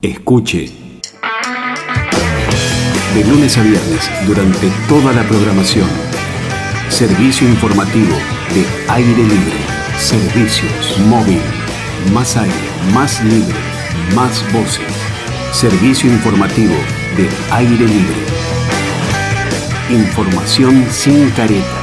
Escuche. De lunes a viernes, durante toda la programación. Servicio informativo de Aire Libre. Servicios móvil. Más aire, más libre, más voces. Servicio informativo de Aire Libre. Información sin careta.